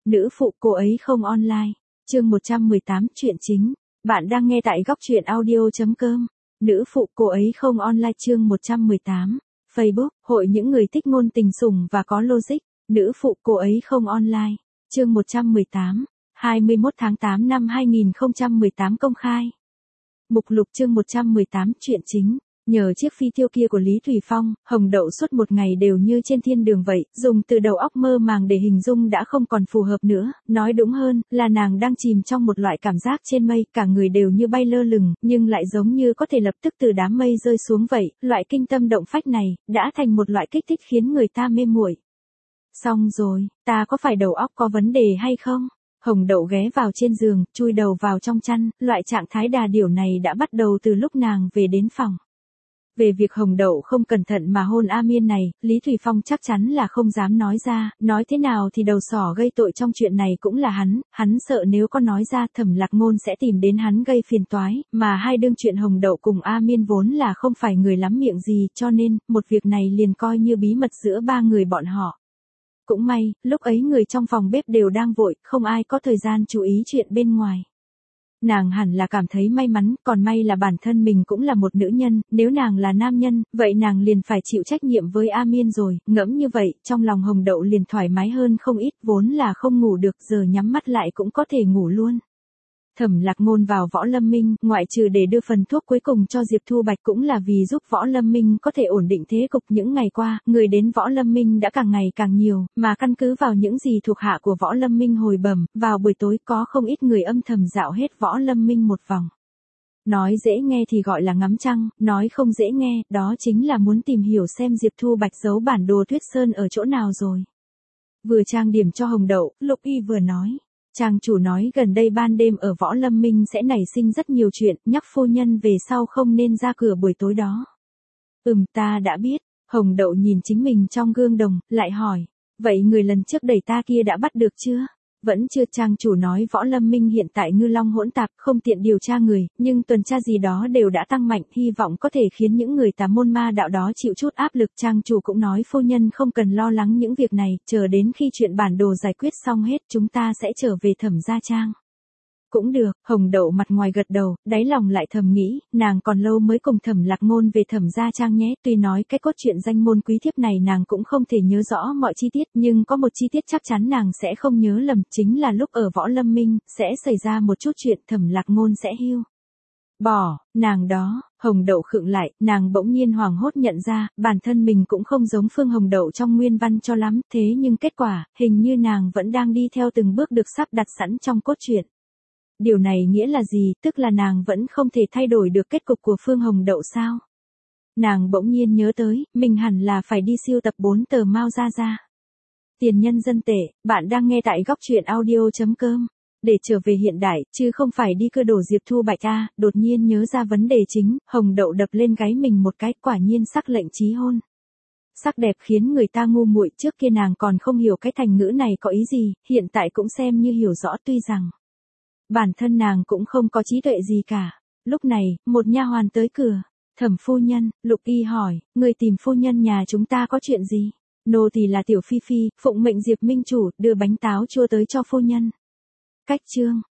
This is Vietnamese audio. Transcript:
Nữ phụ cô ấy không online. Chương 118 chuyện chính. Bạn đang nghe tại góc truyện audio.com. Nữ phụ cô ấy không online chương 118. Facebook, hội những người thích ngôn tình sủng và có logic. Nữ phụ cô ấy không online. Chương 118. 21 tháng 8 năm 2018 công khai. Mục lục chương 118 chuyện chính. Nhờ chiếc phi tiêu kia của Lý Thủy Phong, Hồng Đậu suốt một ngày đều như trên thiên đường vậy, dùng từ đầu óc mơ màng để hình dung đã không còn phù hợp nữa, nói đúng hơn, là nàng đang chìm trong một loại cảm giác trên mây, cả người đều như bay lơ lửng, nhưng lại giống như có thể lập tức từ đám mây rơi xuống vậy, loại kinh tâm động phách này, đã thành một loại kích thích khiến người ta mê muội. Xong rồi, ta có phải đầu óc có vấn đề hay không? Hồng Đậu ghé vào trên giường, chui đầu vào trong chăn, loại trạng thái đà điểu này đã bắt đầu từ lúc nàng về đến phòng. Về việc Hồng Đậu không cẩn thận mà hôn A Miên này, Lý Thủy Phong chắc chắn là không dám nói ra, nói thế nào thì đầu sỏ gây tội trong chuyện này cũng là hắn sợ nếu có nói ra Thẩm Lạc Ngôn sẽ tìm đến hắn gây phiền toái, mà hai đương chuyện Hồng Đậu cùng A Miên vốn là không phải người lắm miệng gì, cho nên, một việc này liền coi như bí mật giữa ba người bọn họ. Cũng may, lúc ấy người trong phòng bếp đều đang vội, không ai có thời gian chú ý chuyện bên ngoài. Nàng hẳn là cảm thấy may mắn, còn may là bản thân mình cũng là một nữ nhân, nếu nàng là nam nhân, vậy nàng liền phải chịu trách nhiệm với A Miên rồi, ngẫm như vậy, trong lòng Hồng Đậu liền thoải mái hơn không ít, vốn là không ngủ được, giờ nhắm mắt lại cũng có thể ngủ luôn. Thẩm Lạc Ngôn vào Võ Lâm Minh, ngoại trừ để đưa phần thuốc cuối cùng cho Diệp Thu Bạch cũng là vì giúp Võ Lâm Minh có thể ổn định thế cục những ngày qua, người đến Võ Lâm Minh đã càng ngày càng nhiều, mà căn cứ vào những gì thuộc hạ của Võ Lâm Minh hồi bẩm, vào buổi tối có không ít người âm thầm dạo hết Võ Lâm Minh một vòng. Nói dễ nghe thì gọi là ngắm trăng, nói không dễ nghe, đó chính là muốn tìm hiểu xem Diệp Thu Bạch giấu bản đồ Tuyết Sơn ở chỗ nào rồi. Vừa trang điểm cho Hồng Đậu, Lục Y vừa nói. Trang chủ nói gần đây ban đêm ở Võ Lâm Minh sẽ nảy sinh rất nhiều chuyện, nhắc phu nhân về sau không nên ra cửa buổi tối đó. Ta đã biết. Hồng Đậu nhìn chính mình trong gương đồng, lại hỏi. Vậy người lần trước đẩy ta kia đã bắt được chưa? Vẫn chưa. Trang chủ nói Võ Lâm Minh hiện tại ngư long hỗn tạp, không tiện điều tra người, nhưng tuần tra gì đó đều đã tăng mạnh, hy vọng có thể khiến những người tà môn ma đạo đó chịu chút áp lực. Trang chủ cũng nói phu nhân không cần lo lắng những việc này, chờ đến khi chuyện bản đồ giải quyết xong hết chúng ta sẽ trở về Thẩm gia trang. Cũng được, Hồng Đậu mặt ngoài gật đầu, đáy lòng lại thầm nghĩ, nàng còn lâu mới cùng Thẩm Lạc Ngôn về Thẩm gia trang nhé, tuy nói cái cốt truyện danh môn quý thiếp này nàng cũng không thể nhớ rõ mọi chi tiết, nhưng có một chi tiết chắc chắn nàng sẽ không nhớ lầm, chính là lúc ở Võ Lâm Minh, sẽ xảy ra một chút chuyện Thẩm Lạc Ngôn sẽ hưu. Nàng đó, Hồng Đậu khựng lại, nàng bỗng nhiên hoảng hốt nhận ra, bản thân mình cũng không giống Phương Hồng Đậu trong nguyên văn cho lắm, thế nhưng kết quả, hình như nàng vẫn đang đi theo từng bước được sắp đặt sẵn trong cốt truyện. Điều này nghĩa là gì, tức là nàng vẫn không thể thay đổi được kết cục của Phương Hồng Đậu sao? Nàng bỗng nhiên nhớ tới, mình hẳn là phải đi siêu tập 4 tờ Mao ra. Tiền nhân dân tệ, bạn đang nghe tại góc truyện audio.com. Để trở về hiện đại, chứ không phải đi cưa đổ Diệp Thu Bạch a. Đột nhiên nhớ ra vấn đề chính, Hồng Đậu đập lên gáy mình một cái, quả nhiên sắc lệnh chí hôn. Sắc đẹp khiến người ta ngu muội, trước kia nàng còn không hiểu cái thành ngữ này có ý gì, hiện tại cũng xem như hiểu rõ, tuy rằng bản thân nàng cũng không có trí tuệ gì cả. Lúc này, một nha hoàn tới cửa. Thẩm phu nhân, Lục Y hỏi, người tìm phu nhân nhà chúng ta có chuyện gì? Nô tỳ là Tiểu Phi Phi, phụng mệnh Diệp Minh chủ, đưa bánh táo chua tới cho phu nhân. Cách chương.